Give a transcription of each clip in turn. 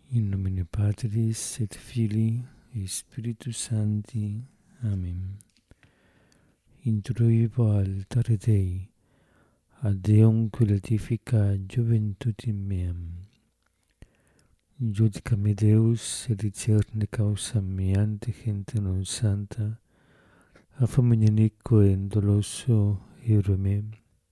In nomine Patris et Filii et Spiritus Sancti. Amen. Introibo altare Dei, ad Deum quilatifica juventutem meam. Judica me Deus, et discerne causam mea ante gente non santa, a famigenico et doloso euro me.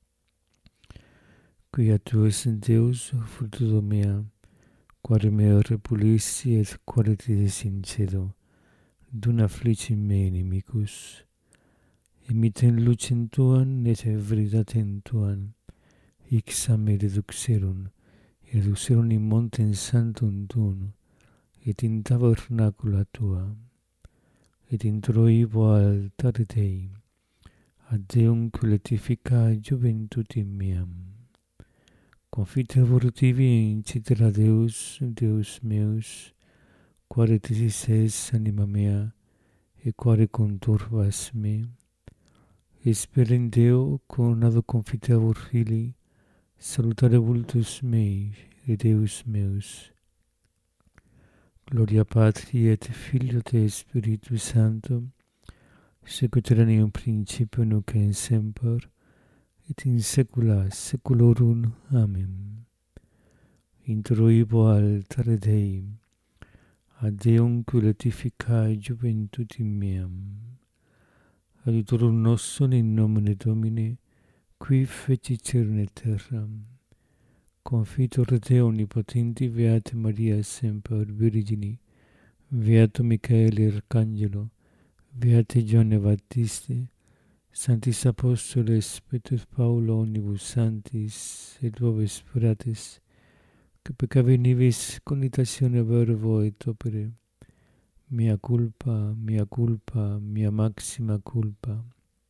Quia tu es Deus, fructus mea, quare me repulissi et quare te desincedo, dum afflicim me inimicus. Imiten lucem tuam et veritatem tuam, ixam me reduxerum in montem sanctum tuum, et in tabernacula tua, et introibo altare Dei, ad Deum quilatifica juventutem meam. Confitebor tibi incitera Deus, Deus meus, quare tisis es anima mea, et quare conturbas me. Espera in Deo, coronado confitebor Filii, salutare vultus mei, et Deus meus. Gloria Patri et Filio et Spiritus Sancto, sicut erat in principio nunc et semper, et in saecula saeculorum. Amen. Introibo altare Dei, ad Deum quilatifica juventutem meam. Adiutorum nostrum in nomine Domini, qui fecit caelum et terram. Confitor Dei omnipotenti, Beata Maria semper Virgini, Beato Michael Arcangelo, Beate Johanne Baptiste, Sanctis Apostoles Petrus Paulo omnibus sanctis et vobis fratres, que peccavi nibis conitatione verbo et opere, mea culpa, mea maxima culpa.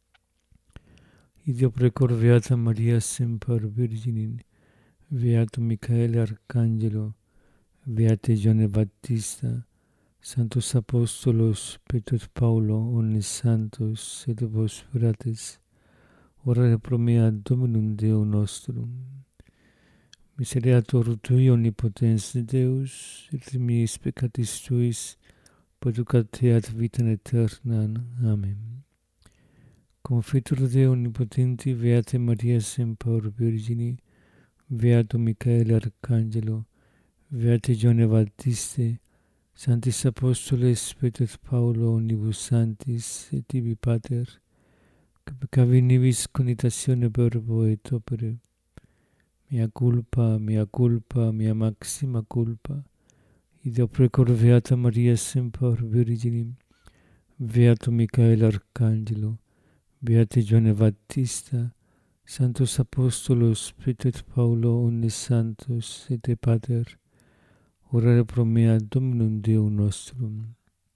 Ideo precor Beata Maria semper Virgini, Beato Michael Arcangelo, Beate Johanne Baptista, Sanctos Apostolos Petrus Paulo omnes santos et vos fratres, orare pro mea Dominum Deum nostrum. Misereatur Tui omnipotens Deus, et miis peccatis Tuis, perducat ad vitam aeternam. Amen. Confitur Dei omnipotenti, Beate Maria semper Virgini, Beato Michael Arcangelo, Beate Johanne Baptiste, Sanctis Apostoles Petrus Paulo omnibus sanctis et tibi Pater, que peccavi nibis conitatione verbo et opere, mea culpa, mea maxima culpa. Ideo precor Beata Maria semper Virginim, Beato Michael Arcangelo, Beate Johanne Baptista, Sanctos Apostolos Petrus Paulo omnes santos et te Pater, orare pro mea Dominum Deum nostrum.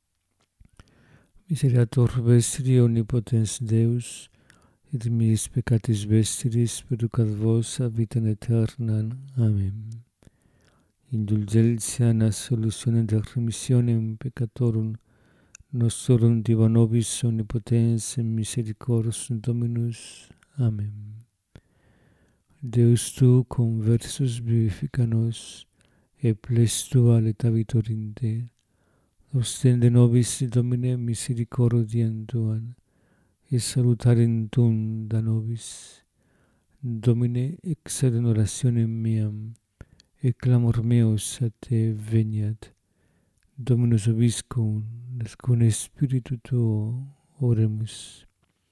Misereatur vestri omnipotens Deus, et miis peccatis vestris perducat vos ad vitam aeternam. Amen. Indulgentia et absolutionem et remissionem peccatorum nostrorum diva nobis omnipotens et misericors Dominus. Amen. Deus tu conversus vivifica nos, et ples tua letavitur in te. Ostende nobis Domine misericordiam tuam, et salutarem tuum da nobis. Domine, exaude orationem meam, et clamor meus a te veniat. Dominus vobiscum, et cum spiritu tuo oremus.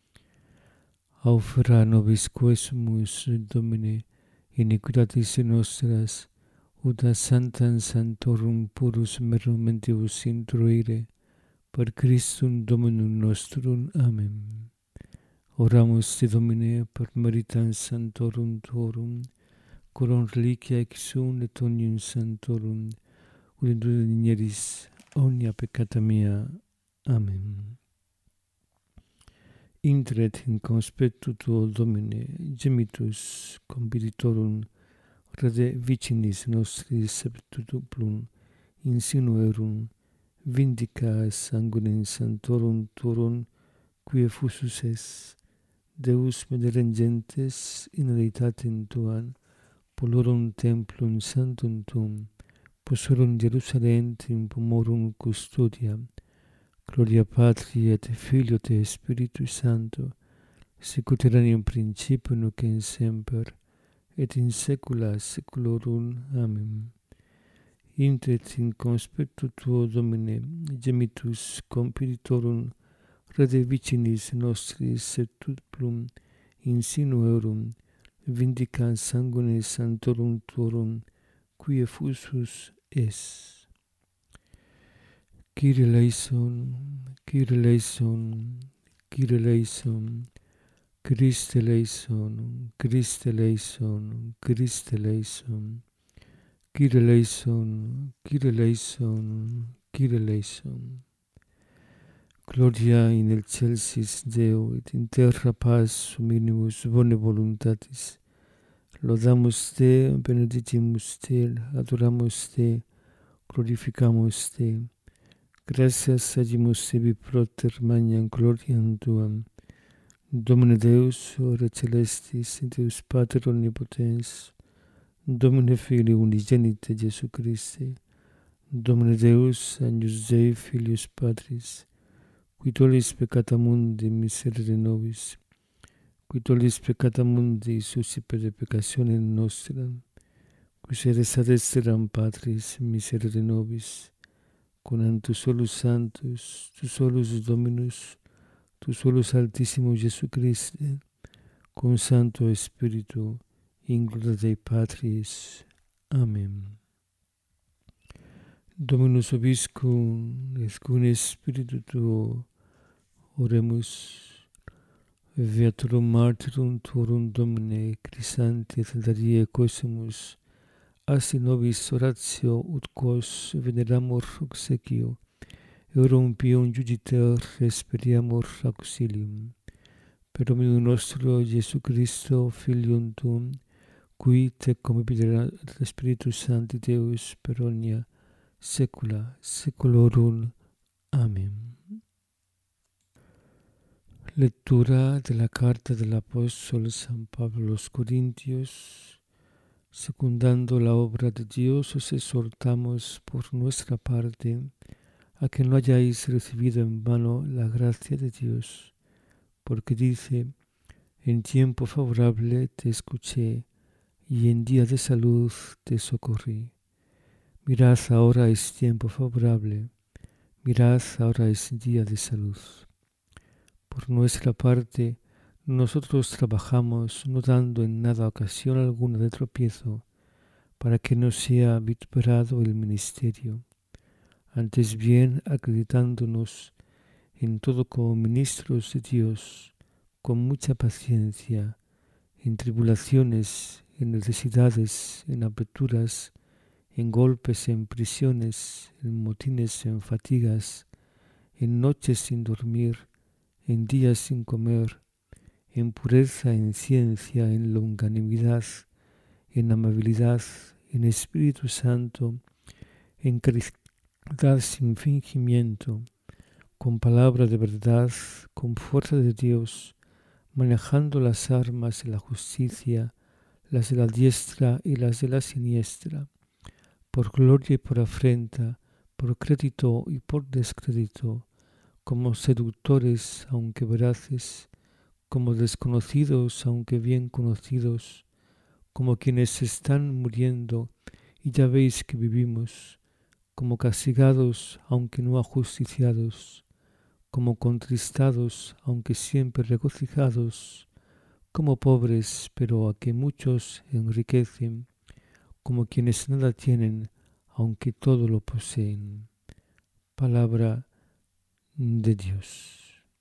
Aufera nobis quesumus, Domine, iniquitatis nostras, ut a sanctam sanctorum purus momentibus intruire, per Christum Dominum nostrum. Amen. Oramus te Domine per meritam sanctorum tuorum, coram reliquia exum et omnium sanctorum, ut indulgeris omnia peccata mea. Amen. Intret in conspectu tuo, Domine, gemitus compititorum, rede vicinis nostris septuplum insinuerum, vindica sanguinem sanctorum tuorum, qui effusus es, Deus mederengentes in reitatem tuam, polorum templum sanctum tuum, posurum Jerusalem in pomorum custodia. Gloria Patri et Filio et Spiritus Sancto, sicut erat in principio nunc et semper, et in saecula saeculorum. Amen. Intret in conspectu tuo, Domine, gemitus compititorum redevicinis nostris et tutplum insinuerum vindicans sanguine sanctorum tuorum, qui effusus es. Kyrie eleison, Kyrie eleison, Kyrie eleison, Christe eleison, Christe eleison, Christe eleison, Kyrie eleison, Kyrie eleison, Kyrie eleison. Gloria in excelsis Deo, et in terra paz huminis bone voluntatis. Laudamus Te, benedicimus Te, adoramus Te, glorificamus Te. Gratias agimus Tibi proter magnam gloriam Tuam. Domine Deus, ora celestis, Deus Pater omnipotens, Domine Filii unigenite Jesu Christe, Domine Deus, agnus Dei Filius Patris, qui tollis peccata mundi miserere nobis, qui tollis peccata mundi suscipere peccationem nostram, qui sedes ad exteram Patris miserere nobis, con tu solus Sanctus, tu solus Dominus, tu solus Altissimo Jesu Christe, con Santo Spiritu, in gloria Dei Patris. Amen. Dominus vobiscum, et cum Spiritu tuo, oremus. Viatorum martyrum tuorum, Domine, Crisanti et Darie cosimus, asti nobis oratio ut quos veneramur obsequio, eurum pium juditer esperiamur auxilium. Per Dominum nostro Jesu Christo, Filium Tuum, qui te concepit Spiritus Sancti Deus per omnia saecula saeculorum. Amen. Lectura de la carta del apóstol San Pablo a los Corintios. Secundando la obra de Dios, os exhortamos por nuestra parte a que no hayáis recibido en vano la gracia de Dios, porque dice: en tiempo favorable te escuché, y en día de salud te socorrí. Mirad, ahora es tiempo favorable, mirad, ahora es día de salud. Por nuestra parte, nosotros trabajamos no dando en nada ocasión alguna de tropiezo, para que no sea vituperado el ministerio, antes bien acreditándonos en todo como ministros de Dios, con mucha paciencia, en tribulaciones, en necesidades, en aperturas, en golpes, en prisiones, en motines, en fatigas, en noches sin dormir, en días sin comer, en pureza, en ciencia, en longanimidad, en amabilidad, en Espíritu Santo, en caridad sin fingimiento, con palabra de verdad, con fuerza de Dios, manejando las armas de la justicia, las de la diestra y las de la siniestra, por gloria y por afrenta, por crédito y por descrédito, como seductores aunque veraces, como desconocidos aunque bien conocidos, como quienes están muriendo y ya veis que vivimos, como castigados aunque no ajusticiados, como contristados aunque siempre regocijados, como pobres pero a que muchos enriquecen, como quienes nada tienen aunque todo lo poseen. Palabra de Dios.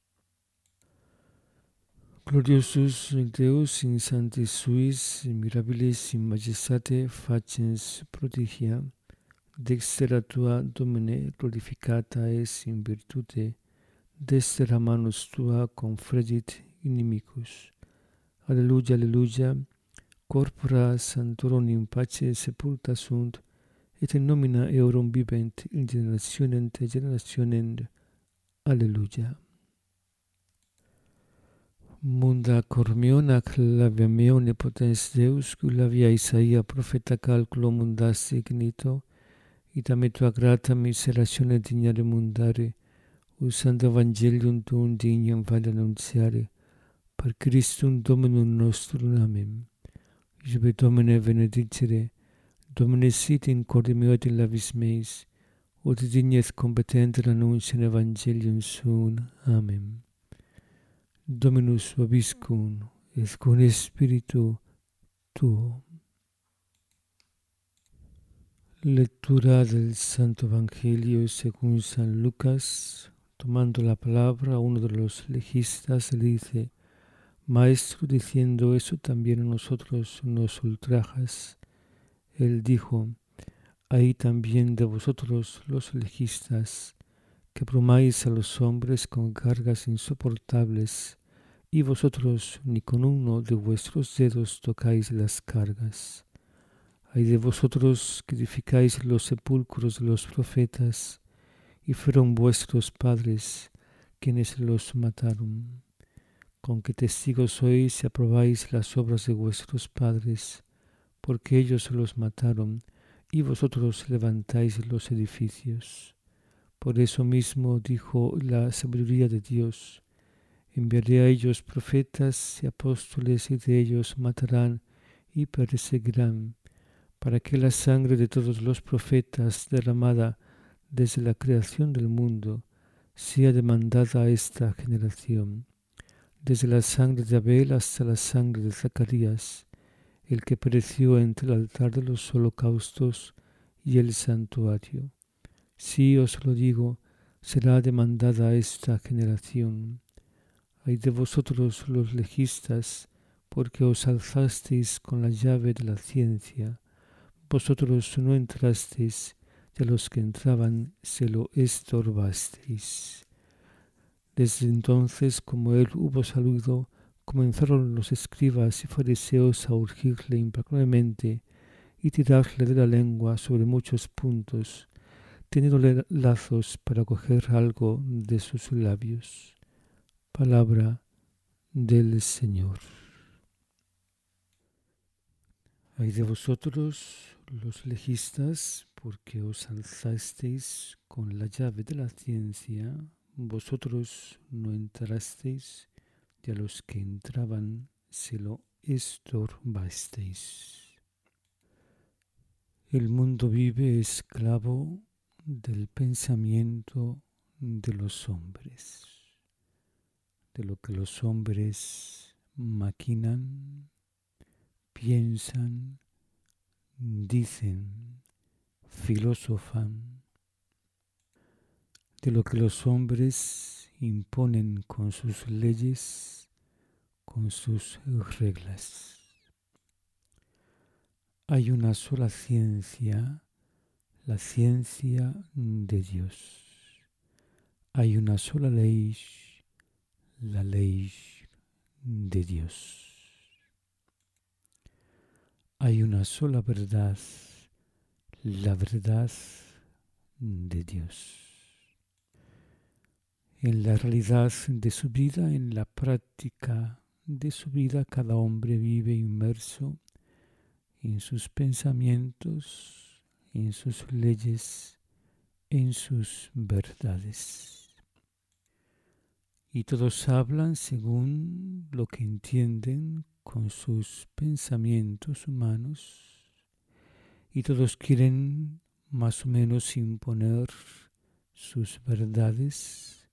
Gloriosus Deus in sanctis suis, mirabilis in majestate facens prodigia, dextera tua, Domine, glorificata es in virtute, dextera manus tua confregit inimicus. Alleluia, alleluia, corpora sanctorum in pace sepulta sunt, et in nomina eorum vivent in generationem te generationem. Alleluia. Munda cormion ac lavia meone potens Deus, cui lavia Isaia profeta calculo mundas signito, dammi tua grata miserazione digna di mundare, usando Evangelium tuum dignum vale annunziare, per Christum Dominum nostrum. Amen. Iube Domine benedicere, Domine sit in corde meo et in labis meis, ut dignes competenter annunciam Evangelium suum. Amen. Dominus vobiscum, et cum spiritu tuo. Lectura del Santo Evangelio según San Lucas. Tomando la palabra, uno de los legistas le dice: Maestro, diciendo eso también a nosotros nos ultrajas. Él dijo: Hay también de vosotros los legistas, que abrumáis a los hombres con cargas insoportables, y vosotros ni con uno de vuestros dedos tocáis las cargas. Hay de vosotros que edificáis los sepulcros de los profetas, y fueron vuestros padres quienes los mataron. Con qué testigos sois si aprobáis las obras de vuestros padres, porque ellos los mataron, y vosotros levantáis los edificios. Por eso mismo dijo la sabiduría de Dios: enviaré a ellos profetas y apóstoles, y de ellos matarán y perseguirán, para que la sangre de todos los profetas derramada desde la creación del mundo sea demandada a esta generación, desde la sangre de Abel hasta la sangre de Zacarías, el que pereció entre el altar de los holocaustos y el santuario. Sí, os lo digo, será demandada a esta generación. Ay de vosotros los legistas, porque os alzasteis con la llave de la ciencia. Vosotros no entrasteis, y a los que entraban se lo estorbasteis. Desde entonces, como él hubo salido, comenzaron los escribas y fariseos a urgirle implacablemente y tirarle de la lengua sobre muchos puntos, teniéndole lazos para coger algo de sus labios. Palabra del Señor. Ay de vosotros, los legistas, porque os alzasteis con la llave de la ciencia. Vosotros no entrasteis, y a los que entraban se lo estorbasteis. El mundo vive esclavo del pensamiento de los hombres, de lo que los hombres maquinan, piensan, dicen, filosofan, de lo que los hombres imponen con sus leyes, con sus reglas. Hay una sola ciencia, la ciencia de Dios. Hay una sola ley, la ley de Dios. Hay una sola verdad, la verdad de Dios. En la realidad de su vida, en la práctica de su vida, cada hombre vive inmerso en sus pensamientos, en sus leyes, en sus verdades. Y todos hablan según lo que entienden con sus pensamientos humanos, y todos quieren más o menos imponer sus verdades,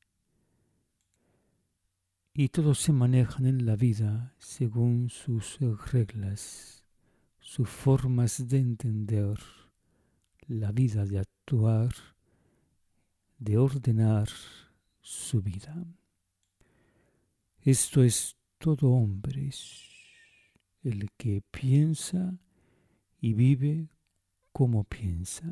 y todos se manejan en la vida según sus reglas, sus formas de entender la vida, de actuar, de ordenar su vida. Esto es todo hombre, el que piensa y vive como piensa.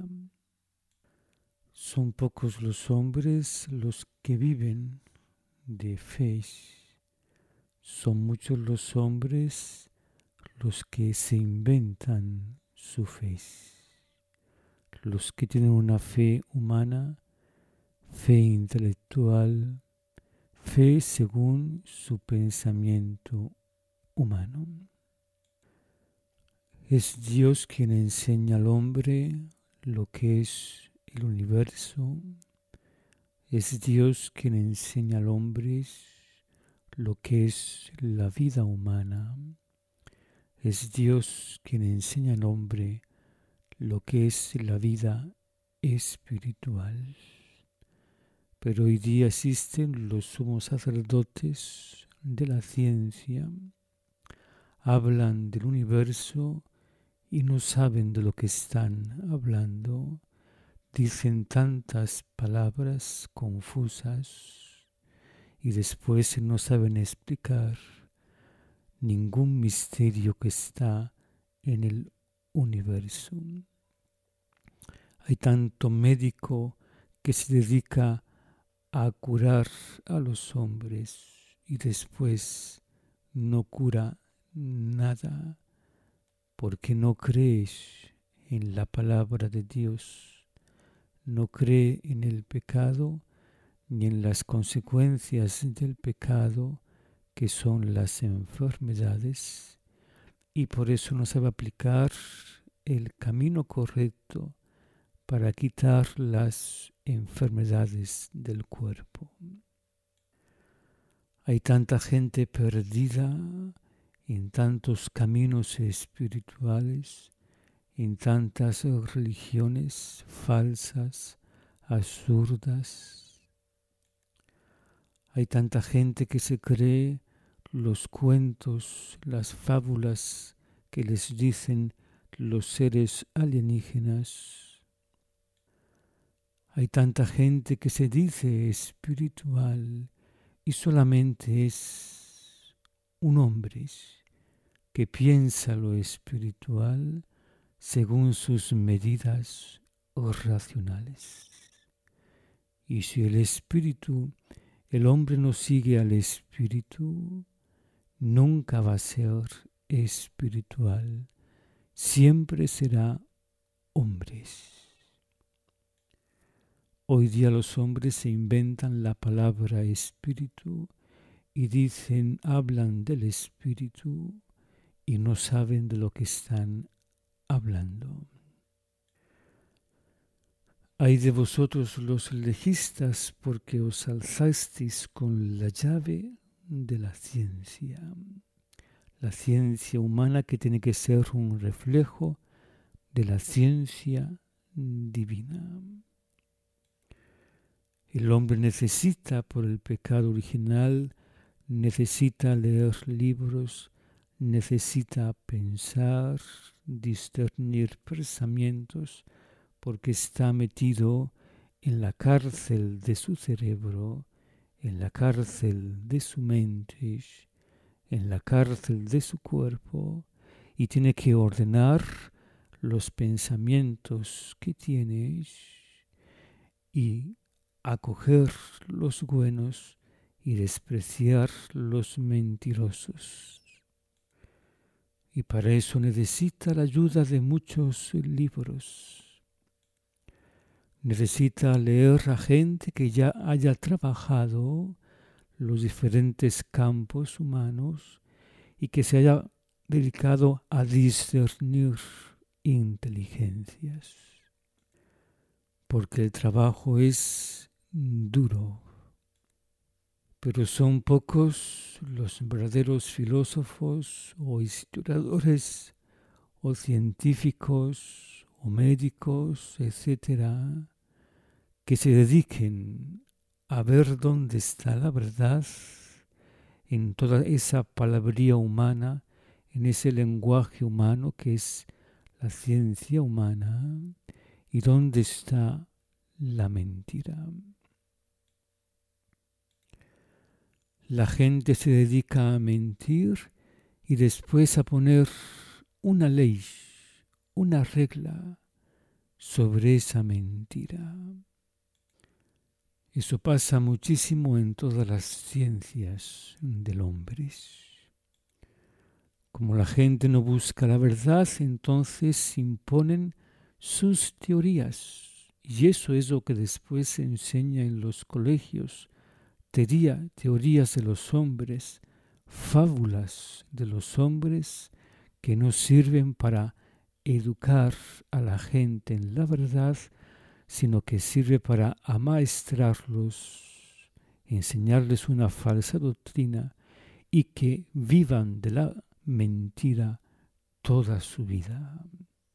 Son pocos los hombres los que viven de fe. Son muchos los hombres los que se inventan su fe. Los que tienen una fe humana, fe intelectual, fe según su pensamiento humano. Es Dios quien enseña al hombre lo que es el universo. Es Dios quien enseña al hombre lo que es la vida humana. Es Dios quien enseña al hombre lo que es la vida espiritual. Pero hoy día existen los sumos sacerdotes de la ciencia, hablan del universo y no saben de lo que están hablando. Dicen tantas palabras confusas y después no saben explicar ningún misterio que está en el universo. Hay tanto médico que se dedica a curar a los hombres y después no cura nada porque no crees en la palabra de Dios, no cree en el pecado ni en las consecuencias del pecado que son las enfermedades, y por eso no sabe aplicar el camino correcto para quitar las enfermedades del cuerpo. Hay tanta gente perdida en tantos caminos espirituales, en tantas religiones falsas, absurdas. Hay tanta gente que se cree los cuentos, las fábulas que les dicen los seres alienígenas. Hay tanta gente que se dice espiritual y solamente es un hombre que piensa lo espiritual según sus medidas racionales. Y si el hombre no sigue al espíritu, nunca va a ser espiritual, siempre será hombre. Hoy día los hombres se inventan la palabra espíritu y hablan del espíritu y no saben de lo que están hablando. Ay de vosotros los legistas, porque os alzasteis con la llave de la ciencia humana que tiene que ser un reflejo de la ciencia divina. El hombre necesita, por el pecado original, necesita leer libros, necesita pensar, discernir pensamientos, porque está metido en la cárcel de su cerebro, en la cárcel de su mente, en la cárcel de su cuerpo, y tiene que ordenar los pensamientos que tiene y acoger los buenos y despreciar los mentirosos. Y para eso necesita la ayuda de muchos libros. Necesita leer a gente que ya haya trabajado los diferentes campos humanos y que se haya dedicado a discernir inteligencias. Porque el trabajo es duro, pero son pocos los verdaderos filósofos o historiadores o científicos o médicos, etcétera, que se dediquen a ver dónde está la verdad en toda esa palabrería humana, en ese lenguaje humano que es la ciencia humana, y dónde está la mentira. La gente se dedica a mentir y después a poner una ley, una regla sobre esa mentira. Eso pasa muchísimo en todas las ciencias del hombre. Como la gente no busca la verdad, entonces imponen sus teorías. Y eso es lo que después se enseña en los colegios. Teorías de los hombres, fábulas de los hombres que no sirven para educar a la gente en la verdad, sino que sirve para amaestrarlos, enseñarles una falsa doctrina y que vivan de la mentira toda su vida.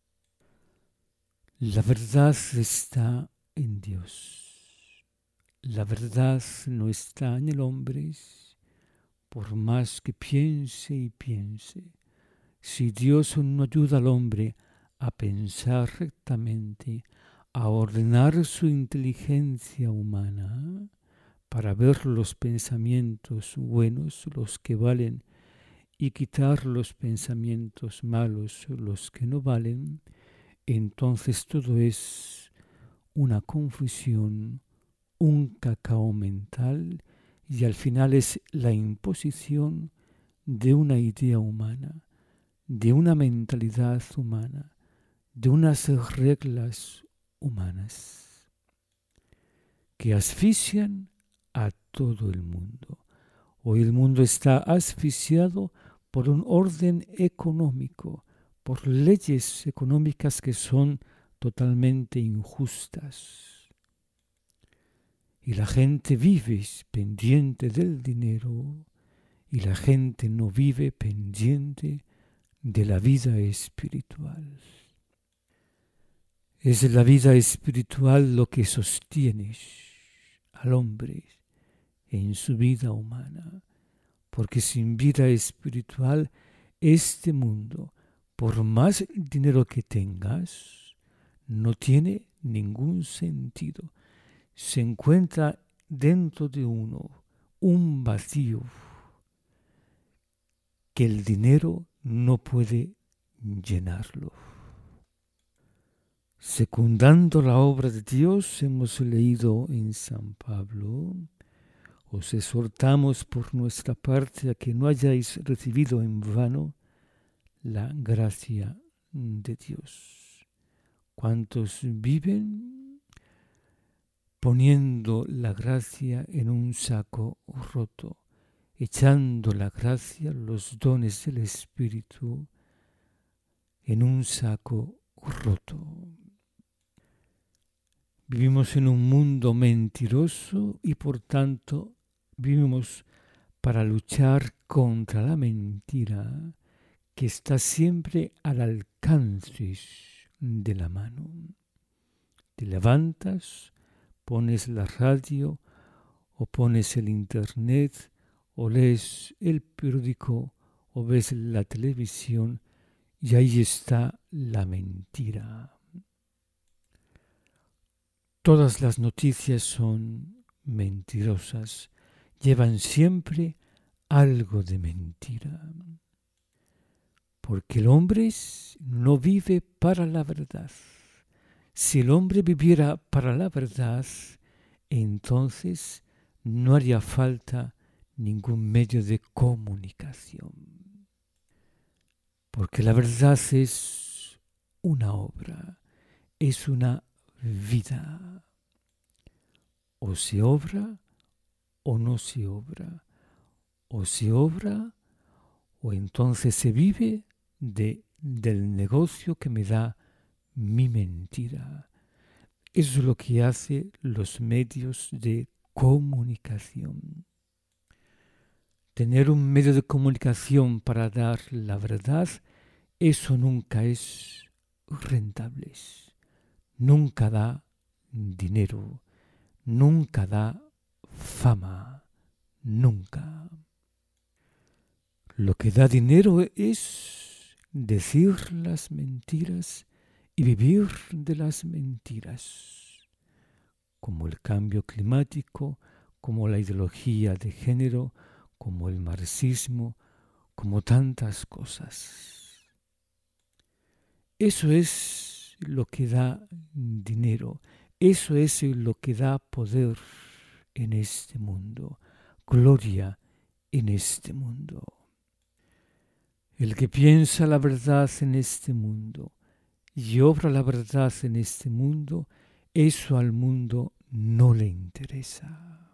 La verdad está en Dios. La verdad no está en el hombre, por más que piense y piense. Si Dios no ayuda al hombre a pensar rectamente, a ordenar su inteligencia humana para ver los pensamientos buenos, los que valen, y quitar los pensamientos malos, los que no valen, entonces todo es una confusión, un cacao mental, y al final es la imposición de una idea humana, de una mentalidad humana, de unas reglas humanas que asfixian a todo el mundo. Hoy el mundo está asfixiado por un orden económico, por leyes económicas que son totalmente injustas. Y la gente vive pendiente del dinero y la gente no vive pendiente de la vida espiritual. Es la vida espiritual lo que sostiene al hombre en su vida humana, porque sin vida espiritual este mundo, por más dinero que tengas, no tiene ningún sentido. Se encuentra dentro de uno un vacío que el dinero no puede llenarlo. Secundando la obra de Dios, hemos leído en San Pablo: os exhortamos por nuestra parte a que no hayáis recibido en vano la gracia de Dios. ¿Cuántos viven poniendo la gracia en un saco roto, echando la gracia, los dones del Espíritu, en un saco roto? Vivimos en un mundo mentiroso y por tanto vivimos para luchar contra la mentira que está siempre al alcance de la mano. Te levantas, pones la radio o pones el internet o lees el periódico o ves la televisión y ahí está la mentira. Todas las noticias son mentirosas, llevan siempre algo de mentira. Porque el hombre no vive para la verdad. Si el hombre viviera para la verdad, entonces no haría falta ningún medio de comunicación. Porque la verdad es una obra, es una vida. O se obra o no se obra. O se obra o entonces se vive del negocio que me da mi mentira. Eso es lo que hacen los medios de comunicación. Tener un medio de comunicación para dar la verdad, eso nunca es rentable. Nunca da dinero, nunca da fama, nunca. Lo que da dinero es decir las mentiras y vivir de las mentiras, como el cambio climático, como la ideología de género, como el marxismo, como tantas cosas. Eso es lo que da dinero, eso es lo que da poder en este mundo, gloria en este mundo. El que piensa la verdad en este mundo y obra la verdad en este mundo, eso al mundo no le interesa.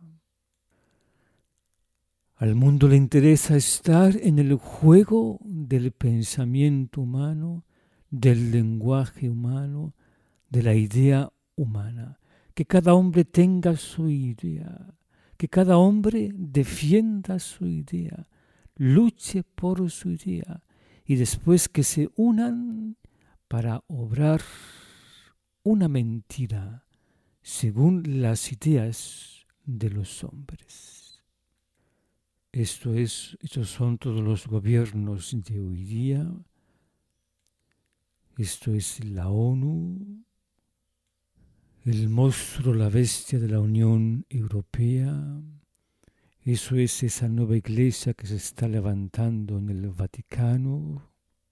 Al mundo le interesa estar en el juego del pensamiento humano, del lenguaje humano, de la idea humana. Que cada hombre tenga su idea, que cada hombre defienda su idea, luche por su idea y después que se unan para obrar una mentira según las ideas de los hombres. Estos son todos los gobiernos de hoy día. Esto es la ONU, el monstruo, la bestia de la Unión Europea. Eso es esa nueva iglesia que se está levantando en el Vaticano.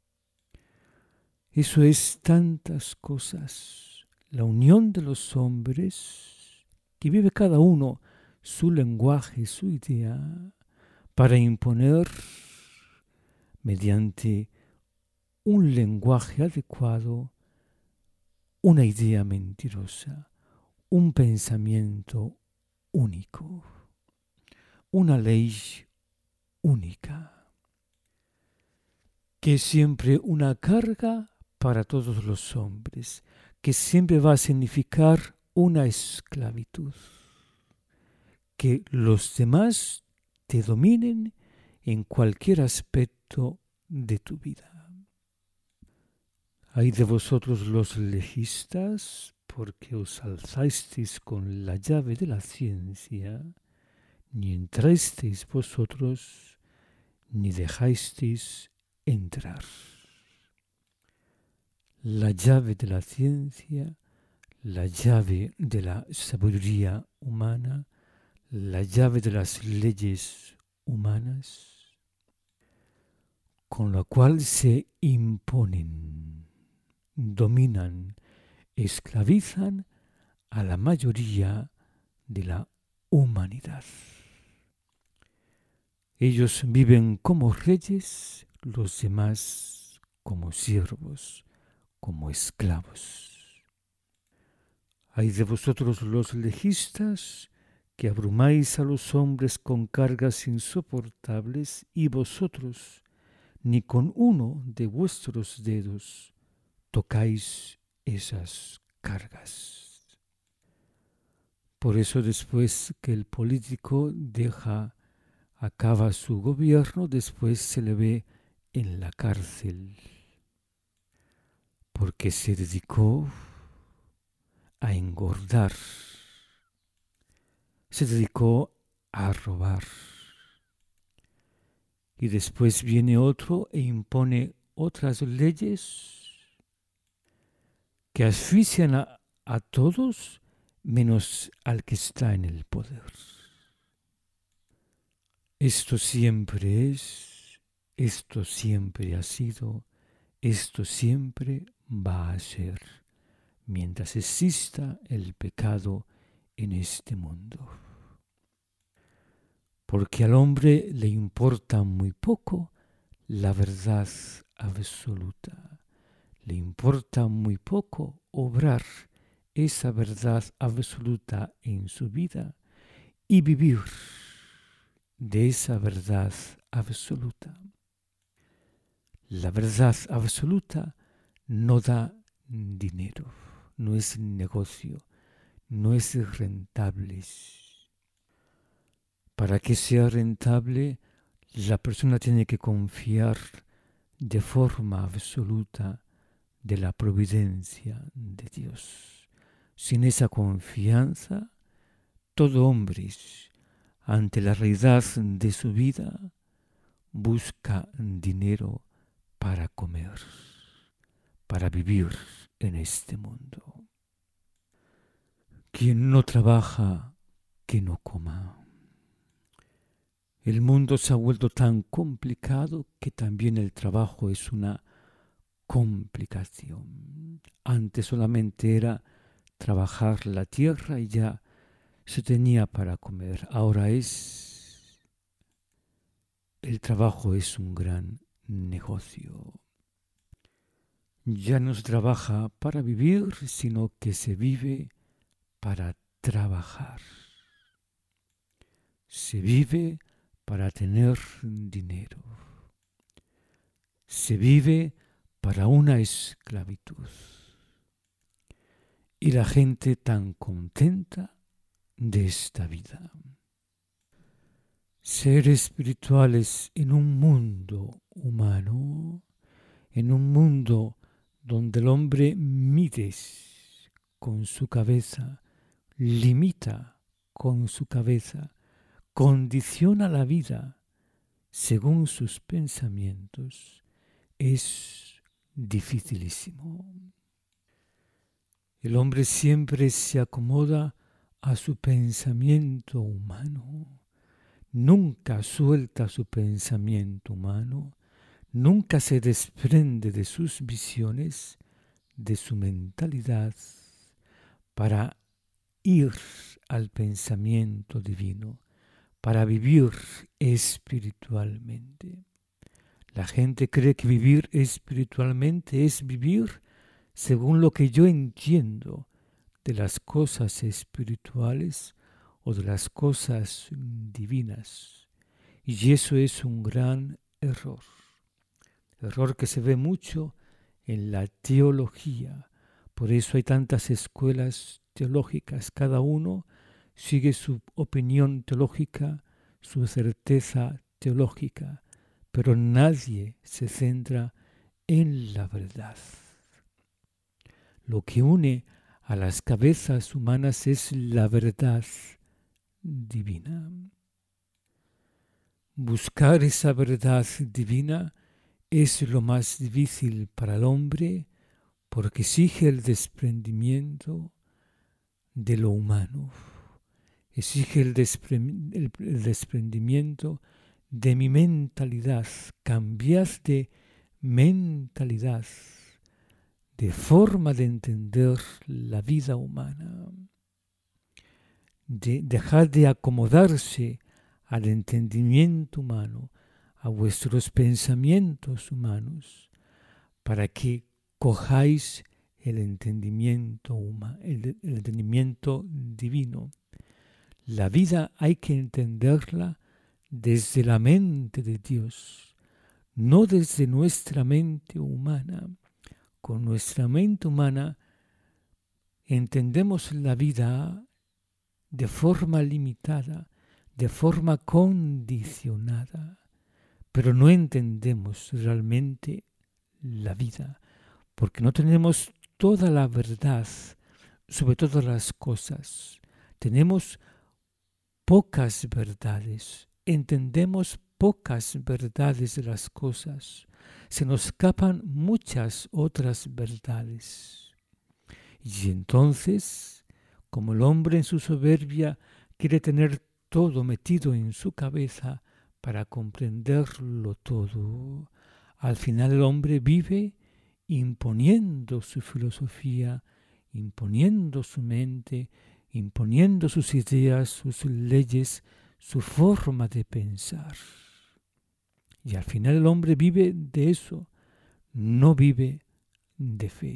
Eso es tantas cosas. La unión de los hombres, que vive cada uno su lenguaje, su idea, para imponer mediante un lenguaje adecuado una idea mentirosa, un pensamiento único, una ley única, que es siempre una carga para todos los hombres, que siempre va a significar una esclavitud, que los demás te dominen en cualquier aspecto de tu vida. Ay de vosotros los legistas, porque os alzasteis con la llave de la ciencia, ni entrasteis vosotros, ni dejasteis entrar. La llave de la ciencia, la llave de la sabiduría humana, la llave de las leyes humanas, con la cual se imponen, dominan, esclavizan a la mayoría de la humanidad. Ellos viven como reyes, los demás como siervos, como esclavos. Ay de vosotros los legistas, que abrumáis a los hombres con cargas insoportables, y vosotros ni con uno de vuestros dedos tocáis esas cargas. Por eso después que el político acaba su gobierno, después se le ve en la cárcel, porque se dedicó a engordar, se dedicó a robar. Y después viene otro e impone otras leyes que asfixian a todos menos al que está en el poder. Esto siempre es, esto siempre ha sido, esto siempre va a ser, mientras exista el pecado en este mundo. Porque al hombre le importa muy poco la verdad absoluta. Le importa muy poco obrar esa verdad absoluta en su vida y vivir de esa verdad absoluta. La verdad absoluta no da dinero, no es negocio, no es rentable. Para que sea rentable, la persona tiene que confiar de forma absoluta de la providencia de Dios. Sin esa confianza, todo hombre, ante la realidad de su vida, busca dinero para comer, para vivir en este mundo. Quien no trabaja, que no coma. El mundo se ha vuelto tan complicado que también el trabajo es una complicación. Antes solamente era trabajar la tierra y ya se tenía para comer. Ahora el trabajo es un gran negocio. Ya no se trabaja para vivir, sino que se vive para trabajar. Se vive para tener dinero. Se vive para una esclavitud. Y la gente tan contenta de esta vida. Ser espirituales en un mundo humano, en un mundo donde el hombre mide con su cabeza, limita con su cabeza, condiciona la vida según sus pensamientos, es dificilísimo. El hombre siempre se acomoda a su pensamiento humano, nunca suelta su pensamiento humano, nunca se desprende de sus visiones, de su mentalidad, para ir al pensamiento divino, para vivir espiritualmente. La gente cree que vivir espiritualmente es vivir según lo que yo entiendo de las cosas espirituales o de las cosas divinas. Y eso es un gran error. Error que se ve mucho en la teología. Por eso hay tantas escuelas teológicas. Cada uno sigue su opinión teológica, su certeza teológica, pero nadie se centra en la verdad. Lo que une a las cabezas humanas es la verdad divina. Buscar esa verdad divina es lo más difícil para el hombre porque exige el desprendimiento de lo humano, exige el desprendimiento de mi mentalidad, cambiar de mentalidad, de forma de entender la vida humana, de dejar de acomodarse al entendimiento humano, a vuestros pensamientos humanos, para que cojáis el entendimiento humano, el entendimiento divino. La vida hay que entenderla desde la mente de Dios, no desde nuestra mente humana. Con nuestra mente humana entendemos la vida de forma limitada, de forma condicionada, pero no entendemos realmente la vida, porque no tenemos toda la verdad sobre todas las cosas. Tenemos pocas verdades, entendemos pocas verdades de las cosas. Se nos escapan muchas otras verdades. Y entonces, como el hombre en su soberbia quiere tener todo metido en su cabeza para comprenderlo todo, al final el hombre vive imponiendo su filosofía, imponiendo su mente, imponiendo sus ideas, sus leyes, su forma de pensar. Y al final el hombre vive de eso, no vive de fe.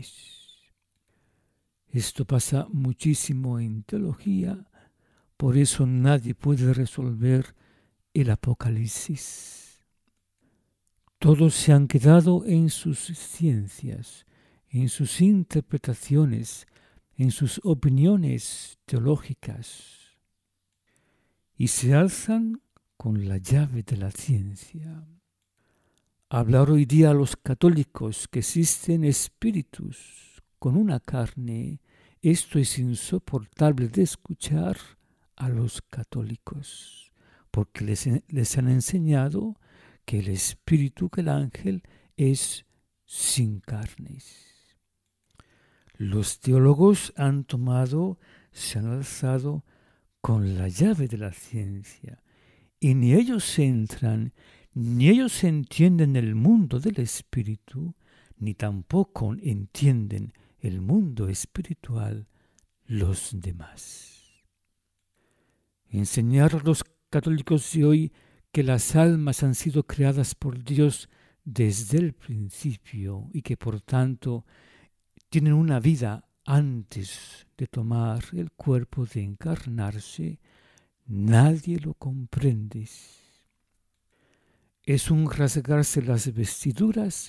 Esto pasa muchísimo en teología, por eso nadie puede resolver el Apocalipsis. Todos se han quedado en sus ciencias, en sus interpretaciones, en sus opiniones teológicas, y se alzan con la llave de la ciencia. Hablar hoy día a los católicos que existen espíritus con una carne, esto es insoportable de escuchar a los católicos, porque les han enseñado que el espíritu, que el ángel, es sin carnes. Los teólogos han tomado, se han alzado con la llave de la ciencia, y ni ellos entran, ni ellos entienden el mundo del espíritu, ni tampoco entienden el mundo espiritual los demás. Enseñar a los católicos de hoy que las almas han sido creadas por Dios desde el principio y que por tanto tienen una vida antes de tomar el cuerpo, de encarnarse, nadie lo comprende. Es un rasgarse las vestiduras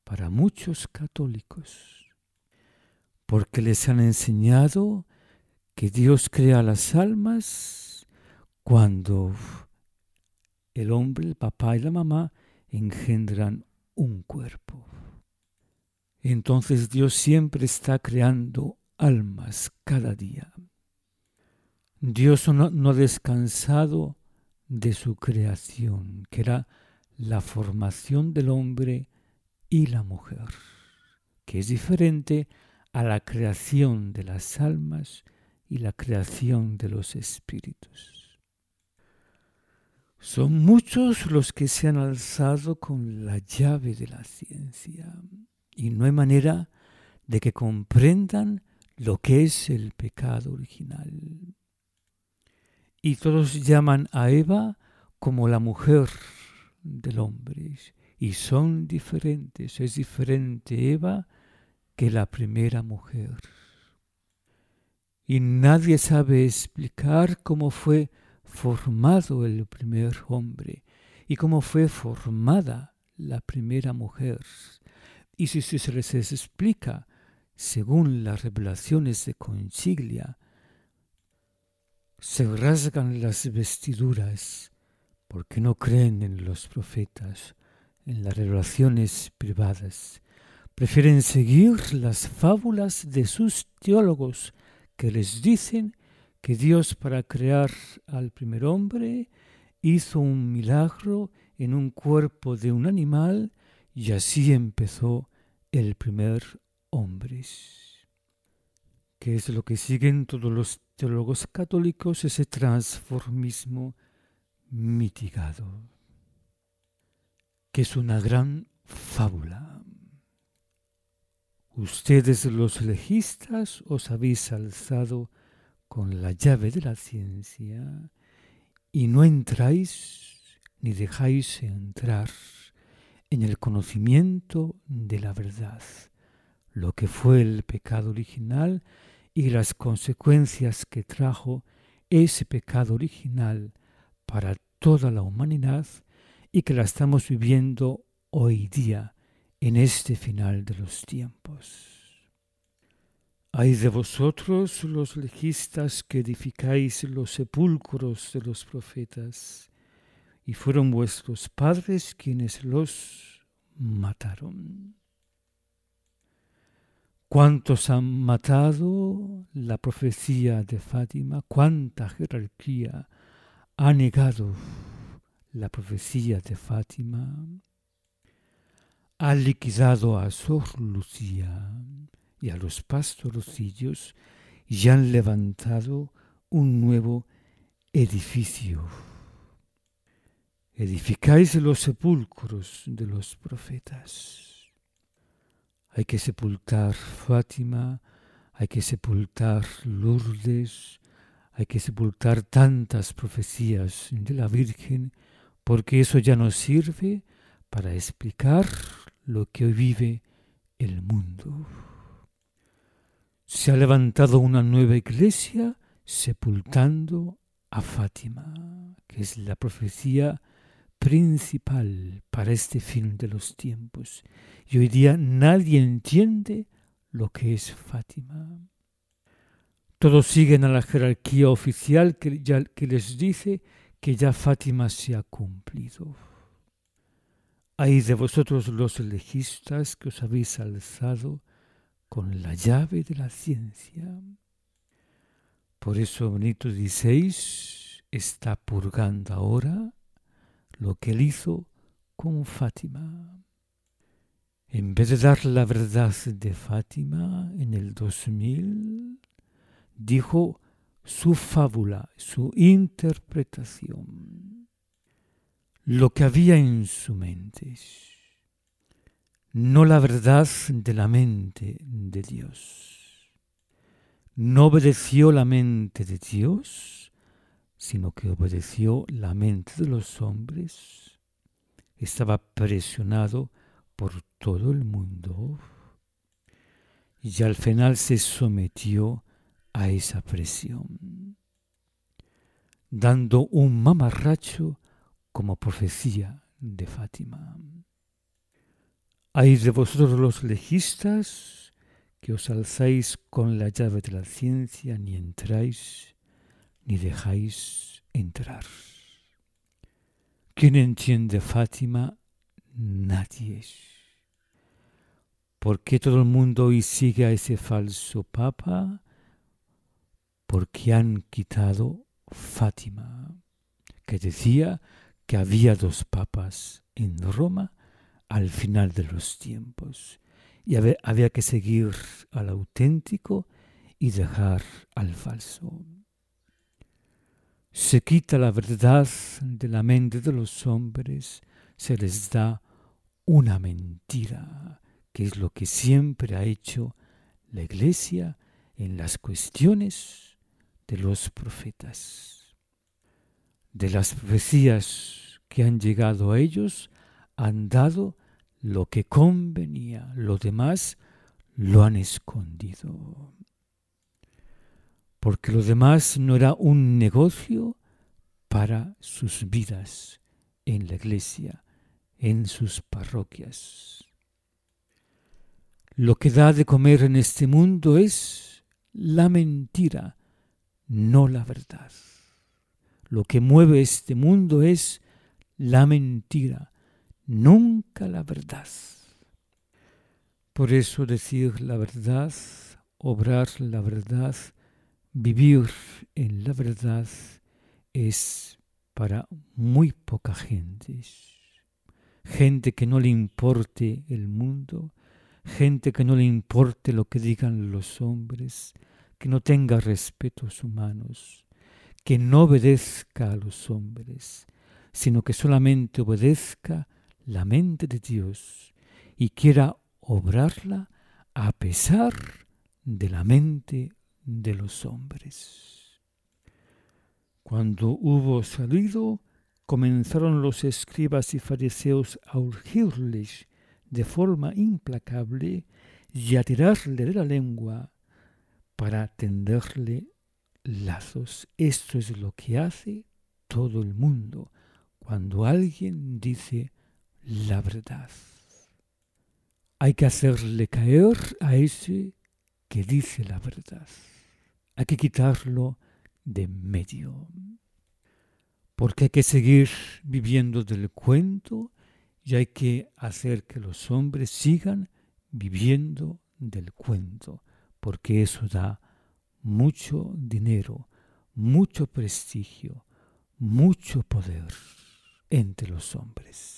para muchos católicos, porque les han enseñado que Dios crea las almas cuando el hombre, el papá y la mamá engendran un cuerpo. Entonces Dios siempre está creando almas cada día. Dios no ha descansado de su creación, que era la formación del hombre y la mujer, que es diferente a la creación de las almas y la creación de los espíritus. Son muchos los que se han alzado con la llave de la ciencia y no hay manera de que comprendan lo que es el pecado original. Y todos llaman a Eva como la mujer del hombre y son diferentes. Es diferente Eva que la primera mujer. Y nadie sabe explicar cómo fue formado el primer hombre y cómo fue formada la primera mujer. Y si se les explica, según las revelaciones de Conchiglia, se rasgan las vestiduras porque no creen en los profetas, en las revelaciones privadas. Prefieren seguir las fábulas de sus teólogos que les dicen que Dios, para crear al primer hombre, hizo un milagro en un cuerpo de un animal y así empezó el primer hombre. Que es lo que siguen todos los teólogos católicos, ese transformismo mitigado, que es una gran fábula. Ustedes, los legistas, os habéis alzado con la llave de la ciencia y no entráis ni dejáis entrar en el conocimiento de la verdad, lo que fue el pecado original y las consecuencias que trajo ese pecado original para toda la humanidad y que la estamos viviendo hoy día en este final de los tiempos. Ay de vosotros, los legistas, que edificáis los sepulcros de los profetas, y fueron vuestros padres quienes los mataron. ¿Cuántos han matado la profecía de Fátima? ¿Cuánta jerarquía ha negado la profecía de Fátima? Ha liquidado a Sor Lucía y a los pastorcillos y han levantado un nuevo edificio. Edificáis los sepulcros de los profetas. Hay que sepultar Fátima, hay que sepultar Lourdes, hay que sepultar tantas profecías de la Virgen, porque eso ya nos sirve para explicar lo que hoy vive el mundo. Se ha levantado una nueva iglesia sepultando a Fátima, que es la profecía principal para este fin de los tiempos. Y hoy día nadie entiende lo que es Fátima. Todos siguen a la jerarquía oficial que les dice que ya Fátima se ha cumplido. Ay de vosotros, los legistas, que os habéis alzado con la llave de la ciencia. Por eso Benito XVI está purgando ahora lo que él hizo con Fátima. En vez de dar la verdad de Fátima en el 2000, dijo su fábula, su interpretación, lo que había en su mente, no la verdad de la mente de Dios. No obedeció la mente de Dios, sino que obedeció la mente de los hombres. Estaba presionado por todo el mundo y al final se sometió a esa presión, dando un mamarracho como profecía de Fátima. Ay de vosotros los legistas, que os alzáis con la llave de la ciencia, ni entráis, ni dejáis entrar. ¿Quién entiende Fátima? Nadie. ¿Por qué todo el mundo hoy sigue a ese falso papa? Porque han quitado Fátima, que decía que había dos papas en Roma al final de los tiempos y había que seguir al auténtico y dejar al falso. Se quita la verdad de la mente de los hombres, se les da una mentira, que es lo que siempre ha hecho la Iglesia en las cuestiones de los profetas. De las profecías que han llegado a ellos, han dado lo que convenía, lo demás lo han escondido. Porque lo demás no era un negocio para sus vidas en la Iglesia, en sus parroquias. Lo que da de comer en este mundo es la mentira, no la verdad. Lo que mueve este mundo es la mentira, nunca la verdad. Por eso decir la verdad, obrar la verdad, vivir en la verdad es para muy poca gente. Gente que no le importe el mundo, gente que no le importe lo que digan los hombres, que no tenga respetos humanos, que no obedezca a los hombres, sino que solamente obedezca la mente de Dios y quiera obrarla a pesar de la mente de los hombres. Cuando hubo salido, comenzaron los escribas y fariseos a urgirles de forma implacable y a tirarle de la lengua para tenderle lazos. Esto es lo que hace todo el mundo cuando alguien dice la verdad. Hay que hacerle caer a ese que dice la verdad. Hay que quitarlo de medio. Porque hay que seguir viviendo del cuento y hay que hacer que los hombres sigan viviendo del cuento, porque eso da mucho dinero, mucho prestigio, mucho poder entre los hombres.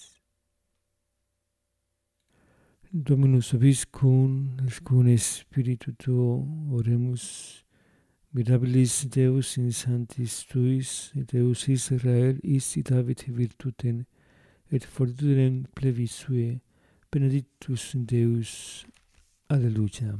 Dominus vobiscum, et spiritu tuo, oremus. Mirabilis Deus in sanctis tuis, et Deus Israel isti David virtutem, et fortitunem plevis sue, benedictus Deus. Alleluia.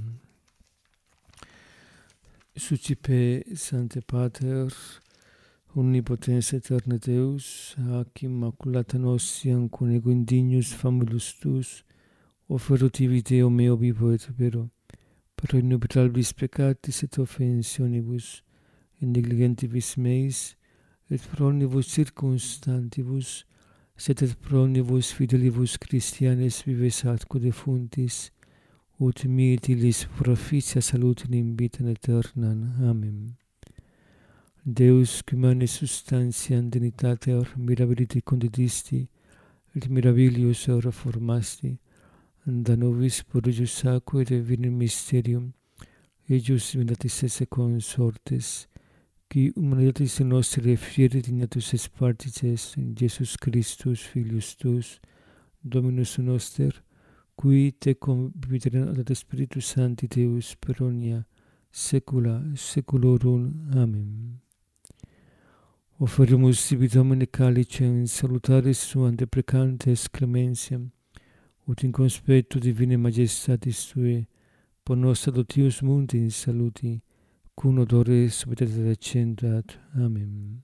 Sucipe, Sancte Pater, omnipotens aeterne Deus, ac immaculata nostiam conego indignus famulus tuus, ofero tibi Deo meo vivo et vero, pro innumerabilis peccatis et offensionibus, in negligentibus meis, et pro omnibus circumstantibus, sed et pro omnibus fidelibus Christianes vives atque defuntis, ut miit illis proficia salutem in vitam aeternam. Amen. Deus, qui humanae substantiam dignitatem mirabilite condidisti, et mirabilius ora formasti, da nobis prodigius aquae et divinem mysterium, ejus divinatis esse consortes, qui humanitatis nostri refiere dignatus es partices, Jesus Christus, Filius tuus, Dominus noster, qui te conviviterum ad Spiritus Sancti Deus per omnia saecula saeculorum. Amen. Oferimus sibi Domine calicem salutaris suam deprecantes clementiam, ut in conspectu divinae majestatis Tuae, por nos salutius mundi in saluti, cum odore suavitate recendat. Amen.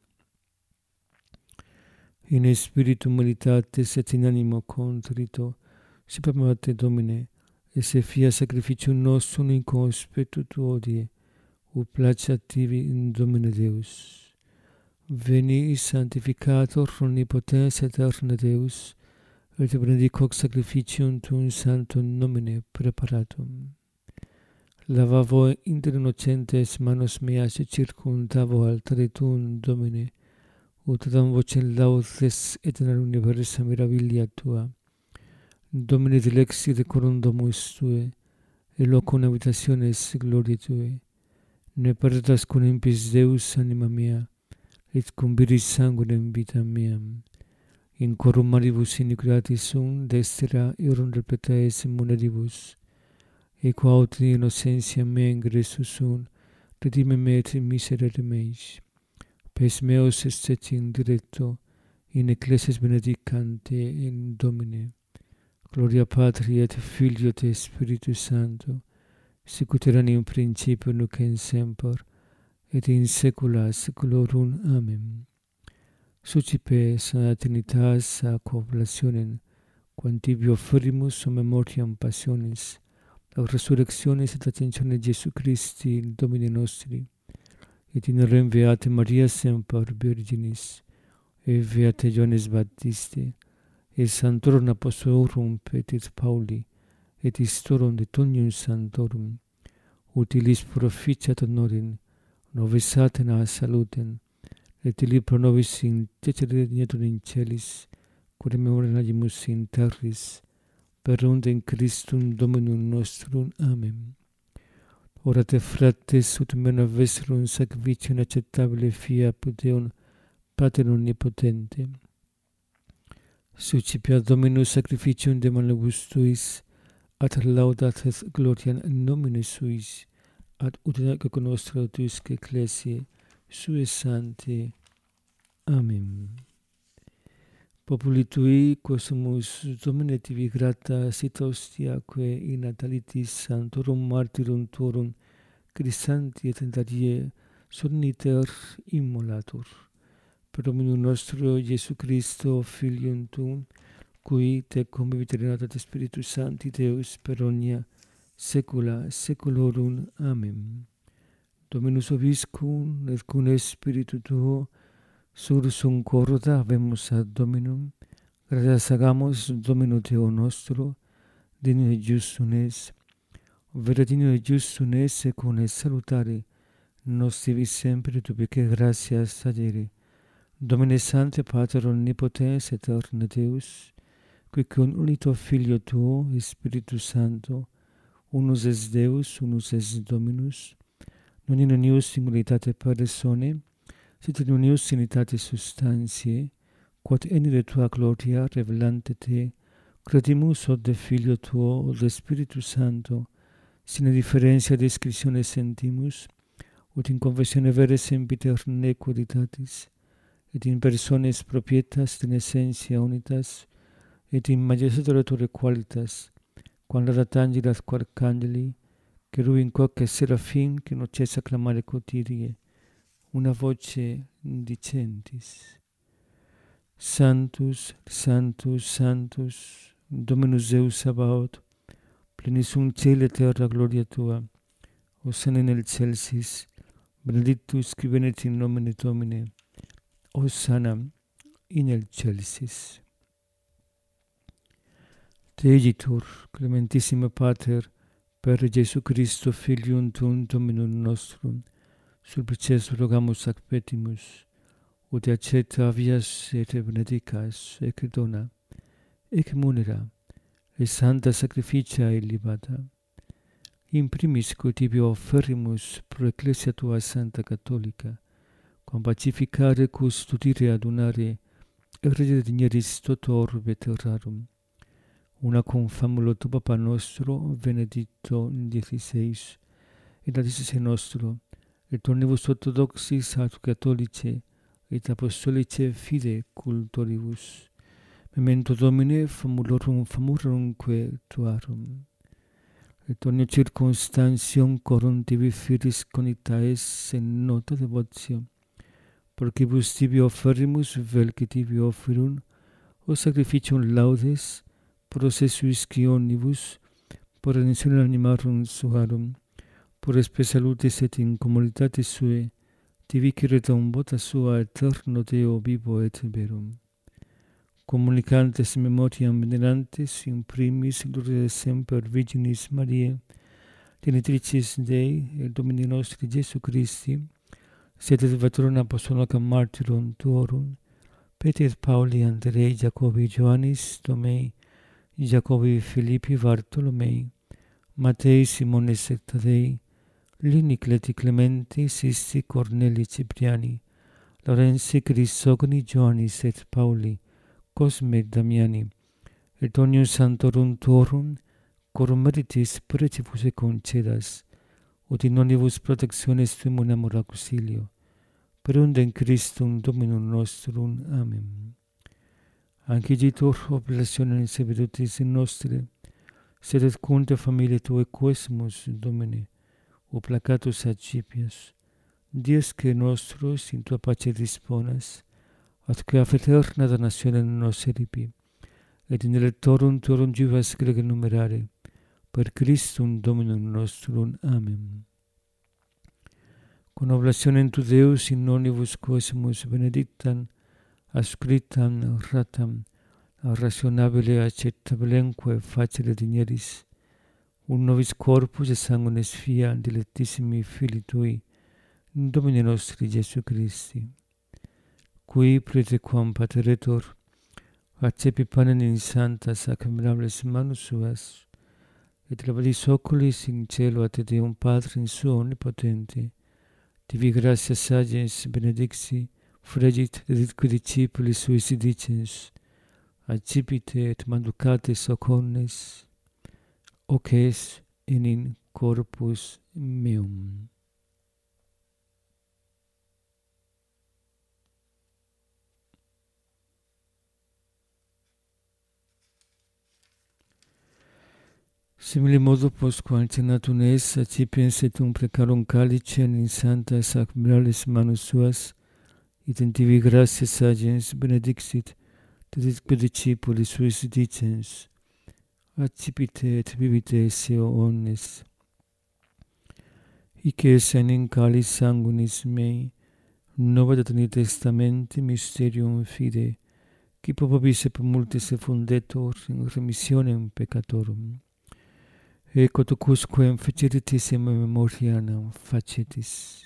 In spiritu humilitatis et in animo contrito, Sippamate Domine, et se fia sacrificium nostrum in conspectu Tuo die, ut placeat tibi in Domine Deus. Veni sanctificator omnipotens aeterne Deus, et benedic hoc sacrificium tuum sanctum nomine preparatum. Lavavo inter innocentes manos meas et circumdavo altare tuum, Domine, ut dam vocem laudes et in universa mirabilia tua. Domine dilexi decorum domus tue, et locum habitationes gloriae tue. Ne perdas cum impis Deus anima mea, et cum viris sanguinem vita meam. In corum maribus iniquidatis sum, destera eorum repetaes munedibus. Equo aut in innocentia mea ingressus sum, redime me et miserere meis. Pes meos est in directo, in ecclesias benedicante in Domine. Gloria Patri et Filio et Spiritus Sancto, sicut erat in principio nunc et semper, et in saecula saeculorum. Amen. Sucipe Sancta Trinitas ac oblationem, quam tibi offerimus o memoriam passionis, ac resurrectionis et ascensionis Jesu Christi, Domini nostri, et in rem Beate Maria semper Virginis, et Beate Ioannes Baptiste, et Sanctorum Apostolorum Petris Pauli, et Historiam de Tonium Sanctorum, utilis proficiat honorem, nobis Athena salutem, et illi pro nobis intercedere dignatur in celis, quod memoriam agimus in terris, per undem Christum Dominum nostrum. Amen. Orate fratres, ut mena vestrum sacrificium acceptabile fiat Deum Pater omnipotente. Sucipiat Dominus sacrificium de manibus tuis, ad laudat et gloriam nomine suis, ad utinatque nostra tuisque ecclesiae sue sanctae. Amen. Populi tui, quosumus Domine tibi grata sit hostiaque in natalitis sanctorum martyrum tuorum Christanti et tentarie soniter immolatur. Per Dominum nostro Iesu Christo, Filium tuum, cui te convivit et Spiritus Sancti Deus per omnia saecula saeculorum. Amen. Dominus vobiscum et cum spiritu tuo, sursum corda habemus ad Dominum, gratias hagamos Domino Deo nostro, digno et justum es, vera digno et justum es, secum est salutare nos tibi semper et ubique gratias agere. Domine Sancte Pater omnipotens et eterne Deus, qui cum unito Filio tuo, Spiritus Sancto, unus es Deus, unus es Dominus, non in unius singularitate persone, sit in unius unitate substantiae, quod enire tua gloria revelante te, credimus od de Filio tuo, od de Spiritus Sancto, sine differentia descriptione sentimus, ut in confessione vere sempiter nequoditatis, et in persones propietas in essentia unitas, et in majestatere qualitas, quam laudat angelas quod arcangeli, cherubim quoque seraphim, que non cessa clamare quotidiae, una voce dicentis: Sanctus, Sanctus, Sanctus, Dominus Deus Sabaoth, plenis sunt caeli et terra gloria tua. Hosanna in excelsis, benedictus qui venit in nomine Domini. Hosanna in excelsis. Te egitur, clementissime Pater, per Jesu Christo, Filium tuum Dominum nostrum, supplices rogamus ac petimus, ut accetta vias et benedicas, ec dona, ec munera, et santa sacrificia illibata. In primis quo tibi offerimus pro ecclesia tua Santa Catholica, quam pacificare custodire adunare, et regere digneris toto orbe terrarum, una cum famulo tu Papa nostro, Benedicto XVI, et adisis nostro, et omnibus orthodoxis ad catholice, et apostolice fide cultoribus. Memento Domine famulorum famurumque tuarum. Et omnia circumstantium corum tibi firis conitaes in nota devotio, porcibus tibi offerimus vel que tibi offerum, o sacrificium laudes, processuisci omnibus, por redemptione animarum suarum, por spe salutis et in communitatis sue, tibi ciretum vota sua eterno Deo vivo et verum. comunicantes memoriam venerantes, in primis Lourdes semper Virginis Mariae, Genitricis Dei, et Domini nostri Jesu Christi, sed et veterum apostolacum martyrum tuorum, Petri et Pauli, Andrei, Jacobi, Ioannis, Tomei, Jacobi, Philippi, Bartolomei, Matei, Simones et Tadei, Lini, Cleti, Clementi, Sisti, Corneli, Cipriani, Lorenzi, Crisogni, Ioannis et Pauli, Cosme, Damiani, et omnium santorum tuorum, corum meritis precipus et concedas, ut in omnibus protectiones tuum amor auxilio, per undem Christum Dominum nostrum. Amen. Anciditur oblationem in servitutis nostre, sed et cunte familiae Tuae quesumus, Domine, o placatus accipias, Dies que nostros in Tua pace disponas, atque a eterna damnationem nos eripi, et in electorum Tuorum juvas grege numerare, per Christum Dominum nostrum. Amen. Con oblationem Tu Deus in omnibus quesumus benedictam, ascriptam, ratam, rationabile acceptabilemque facere digneris, un nobis corpus et sanguinis fia dilectissimi Filii Tui, Domini nostri Jesu Christi, qui praetequam pateretur, accepi panem in sanctas acclamerables manus suas, et levatis oculis in cielo ad Deum Patrum suo omnipotente, divi gratia sagens benedicti, fregit deditque discipulis suis dicens, accipite et manducate socornes, hoc es in corpus meum. Simile modo postquam cenatum es, accipiens et precarum calicem in sanctas acclamerables manus suas, intentivi gratia sagens benedixit, deditque discipulis suis dicens, accipite et bibite esse omnes. Hic es in calis sanguinis mei, nova Dei testamenti mysterium fide, qui popabis et multis fundetur in remissionem peccatorum. Ecco tucusquem feceritis in memoriam facetis.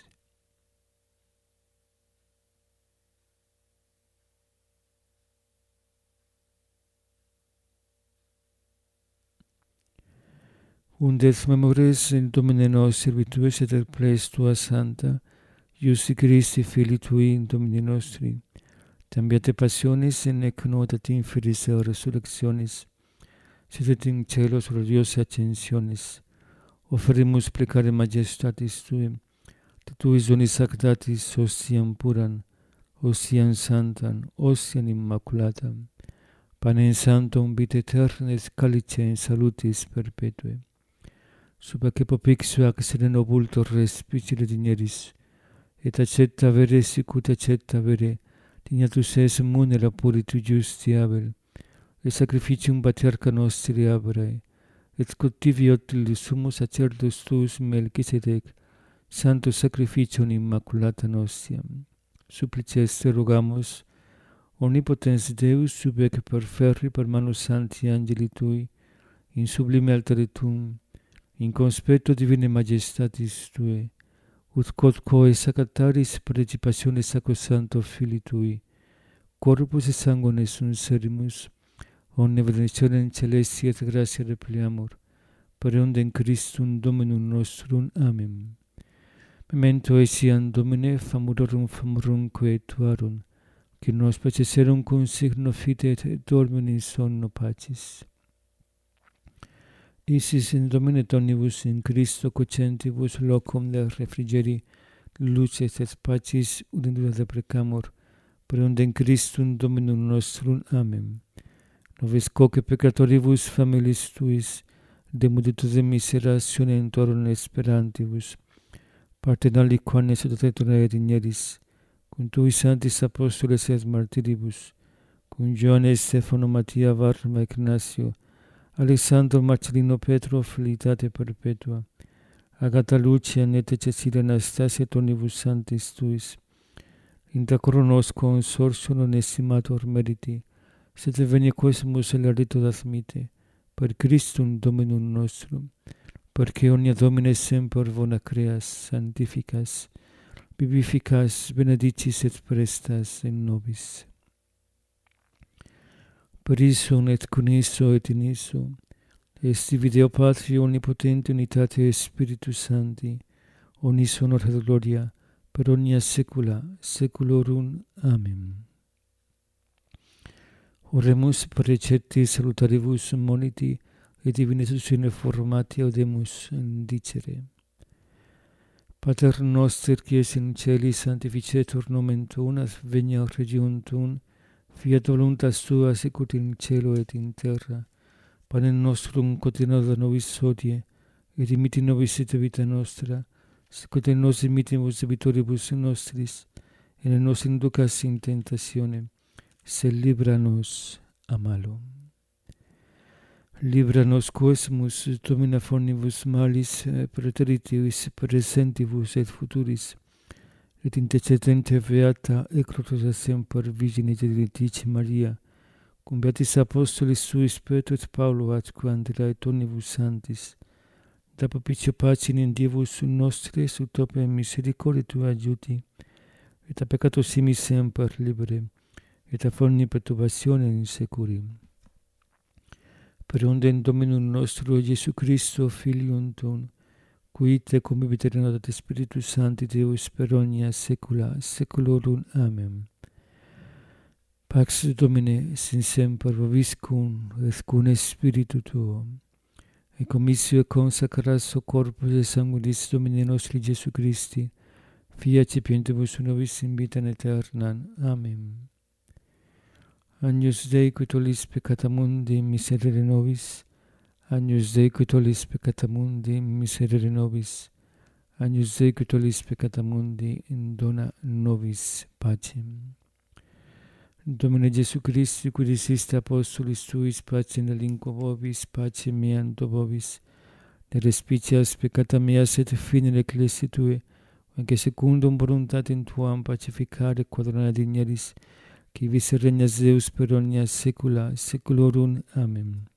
Undes memores in Domine nos servituis et ples Tua Santa, Iusti Christi Filii Tui in Domini nostri, tambiate passionis in nec notat inferis resurrectionis, sed et in celos gloriose ascensionis, offerimus precare majestatis Tuae, de Tuis donis sacratis ostiam puram, ostiam santam, ostiam immaculatam, panem sanctum vitae aeternis calicem salutis perpetue. Subaque popixio ac sereno vultor respicere digneris, et accepta vere sicut accepta vere, dignatus es munera puritu justi abel, et sacrificium patriarcha nostri Abrae, et sculptivi otil summus sacerdos tuus Melchisedec, santo sacrificium immaculata nostiam. Supplices te rogamus, omnipotens Deus, subec per ferri per manus sancti angeli Tui, in sublime altare Tuum, in conspecto divine majestatis Tuae, ut quodquo saccataris participationes sacrosancto Filii Tui, corpus et sanguine sunserimus, omne benedictionem celesti et gratia repliamur, per undem Christum Dominum nostrum. Amen. Memento etiam Domine famurumque Tuarum, qui nos paceserum cum signo fide et dormium in sonno pacis. Isis in Domine omnibus in Christo cocentibus locum de refrigeri, luces et pacis udendura deprecamur, per undem Christum Dominum nostrum. Amen. Noves coque peccatoribus familis Tuis, de multitude miserationem Tuorum esperantibus, partenali quanes dotetur digneris, cum Tui sanctis apostoles et martiribus, cum Ioannes, Stefano, Mattia, Varma, Ignacio, Alessandro, Marcellino, Petro, felicitate perpetua, Agata, Lucia, Nete, Cecilia, Anastasia, et omnibus sanctis Tuis, inter coro nos consortium estimator meriti, sed venia quesumus elarito admite, per Christum Dominum nostrum, perché omnia Domine semper bona creas, sanctificas, vivificas, benedicis et prestas in nobis. Per issum et con isso et in isso, est Deo Patri omnipotente unitate Spiritus Sancti, omnis honor et gloria, per omnia saecula saeculorum. Amen. Oremus precepti salutaribus moniti, et divinitus in formati audemus dicere. Pater noster, qui es in celi, sanctificetur nomen tuum, adveniat regnum tuum, fiat voluntas tua sicut in cielo et in terra. Panem nostrum quotidianum da nobis hodie, et dimitti nobis et vita nostra, sicut et nos dimittimus debitoribus nostris, et ne nos inducas in tentationem, sed libera nos a malo. Libera nos quesumus, Domine fornibus malis, praeteritibus presentibus et futuris, et intercedente beata ecrotosa semper Virgine Genitice Maria, cum beatis apostolis suis Petro et Paulo atque Andrea et omnibus sanctis, da propicio pacem in Dievus nostris, ut opere misericordiae Tua adjuti, et a peccato simis semper libere, et a forni perturbatione in securi. Per ondem Dominum nostro Iesu Christo, Filium Tuum, qui te convivit et et Spiritus Sancti Deus per omnia saecula saeculorum. Amen. Pax Domine sin semper vobiscum et cum Spiritu Tuo, et commissio et consacratio corpus et sanguinis Domini nostri Iesu Christi, fiat sapientibus nobis in vitam aeternam. Amen. Agnus Dei, qui tollis peccata mundi, miserere nobis. Agnus Dei, qui tollis peccata mundi, miserere nobis. Agnus Dei, qui tollis peccata mundi, dona nobis pacem. Domine Iesu Christi, qui diciste apostolis tuis, pacem relinquo vobis, pacem meam do vobis, ne respicias peccata meas et finere ecclesiae Tue, anche secundum voluntatem Tuam pacificare quadrana digneris, qui vis regnas Deus per omnia saecula saeculorum. Amen.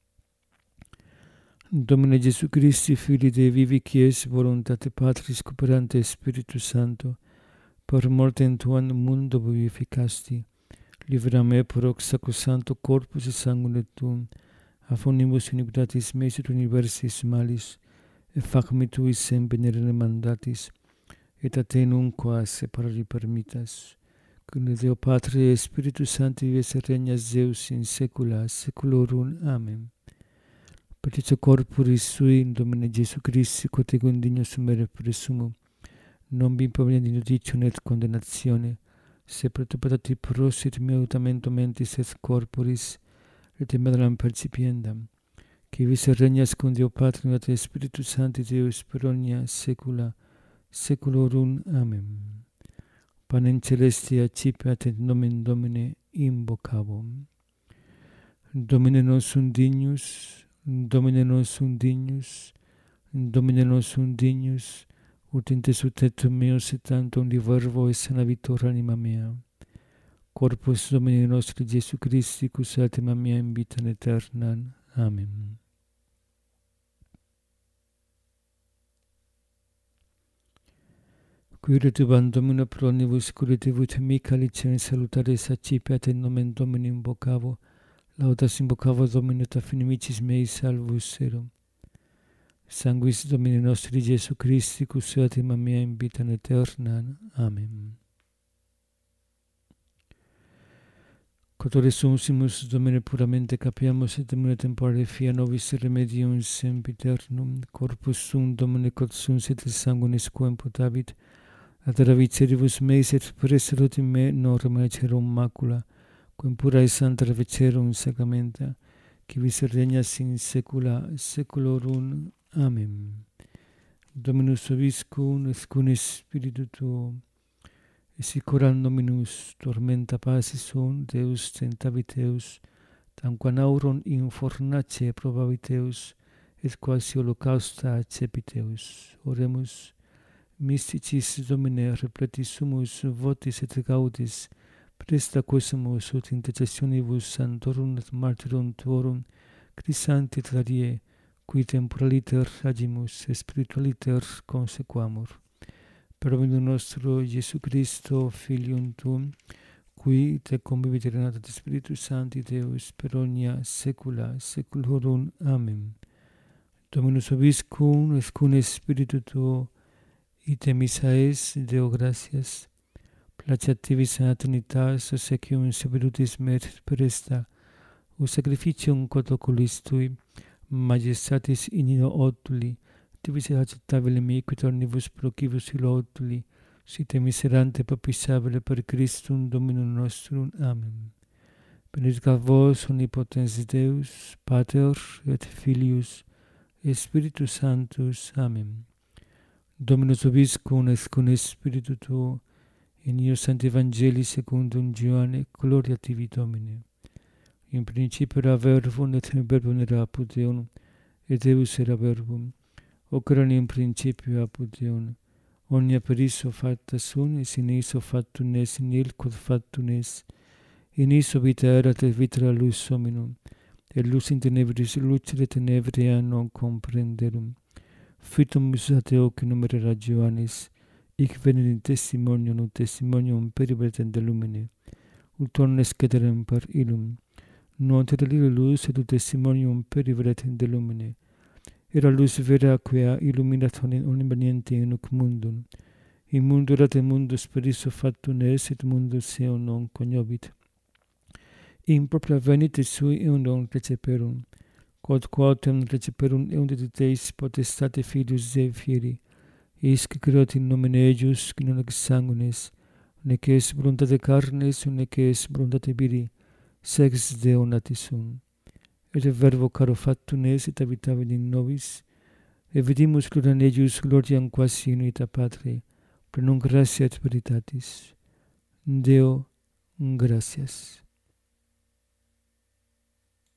Domine Iesu Christi, Filii Dei vivi, qui es voluntate Patris cooperante Spiritus Sancto, per mortem Tuam mundo vivificasti, libera me per hoc sacrosancto corpus et sanguine Tuum, af omnibus iniquitatis meis et universis malis, et fac me Tuis sem venere mandatis, et a Te nunquam separari permittas, cum Deo Patri et Spiritus Sancti vives et regnas Deus in saecula saeculorum. Amen. Peticio corporis sui, Domine Iesu Christi, quod ego indigno sumere presumo, non vi impomenia di nudicium et condemnatione, se pretopatati prosit meo utamento mentis et corporis, et medalam percipiendam, qui vis et regnas cum Deo Patri et Spiritus Sancti Deus per omnia saecula saeculorum. Amen. Panem celestia accipiat et nomen Domine invocabo. Domine nosum dignus, Domine nosum dignus, Domine nosum dignus, ut intesut et meus et tantum di verbo et sanavitur anima mea. Corpus Domini nostri Iesu Christi, cus anima mea in vitam aeternam. Amen. Qui retubam Domino pro omnibus curativus mica licens salutares accipiat et nomen Domini invocavo, laudas invocavo Domino et affinimicis mei salvus erum. Sanguis Domini nostri Iesu Christi, cus anima mea in vitam aeternam. Amen. Cotore sumsimus Domine puramente capiamus et Domine temporale fia nobis remedium sempiternum, corpus sum Domine quod sunt et sanguinis quo imputabit, ad ravicieribus meis et preserot in me norm acerum macula, quem pura et santa ravecerum sacramenta, qui vis regnas in saecula saeculorum. Amen. Dominus vobiscum et cum Spiritu Tuo, et sic ora Dominus tormenta pacis Deus tentavit eus, tamquam aurum in fornace probavit eus, et quasi holocausta accepit eus. Oremus. Mysticis Domine repletis sumus votis et gaudis, presta quesumus ut intercessionibus sanctorum et martyrum tuorum, Christi et Clarie, qui temporaliter agimus et spiritualiter consequamur. Per Dominum nostro Iesu Christo, Filium Tuum, qui te convivit et Spiritus Sancti Deus per omnia saecula saeculorum. Amen. Dominus vobiscum et cum spiritu tuo, ite missa es, Deo gratias, placeat tibi sana Trinitas, obsequium sapientis merit presta, o sacrificium quod oculis tui, majestatis in nino otuli, tibi se acceptabile miquit omnibus procibus illo otuli, site miserante papisabile per Christum Dominum nostrum. Amen. Benedicat vos omnipotens Deus, Pater et Filius et Spiritus Sanctus. Amen. Dominus vobiscum et cum spiritu tuo, in io Sancti Evangelii secundum Ioanne, gloria tibi Domine. In principio era verbum, et verbum era apud Deum, et Deus era verbum. Hoc erat in principio apud Deum. Omnia per issue facta sunt, et in issue factum est, in il quod factum est. In issue vita erat, et vita era lux hominum. Et lux in tenebris lucere, tenebria non comprenderum. Fuitumus ad hoc numere Ioannis, hic venit in testimonium, ut testimonium peribetem de lumine, ut omnes cederem per illum. Non terelire lux, et ut testimonium peribetem de lumine. Era lux vera quia illuminat omnibaniente in hoc mundum. In mundo erat et mundus per issue factum est, et mundus eum non cognovit. In propria venite sui eum non receperum, quod quotem receperum eum dediteis potestate Filius Dei fieri, isque creat in nomine eius, qui non ex sanguinis, nec est voluntate carnis, nec est voluntate viri, sex Deo natis sum. Et verbo caro factum est, et habitavit in nobis, et vidimus gloriam eius, gloriam quasi unita Patri, plenum gratia et veritatis. Deo gratias.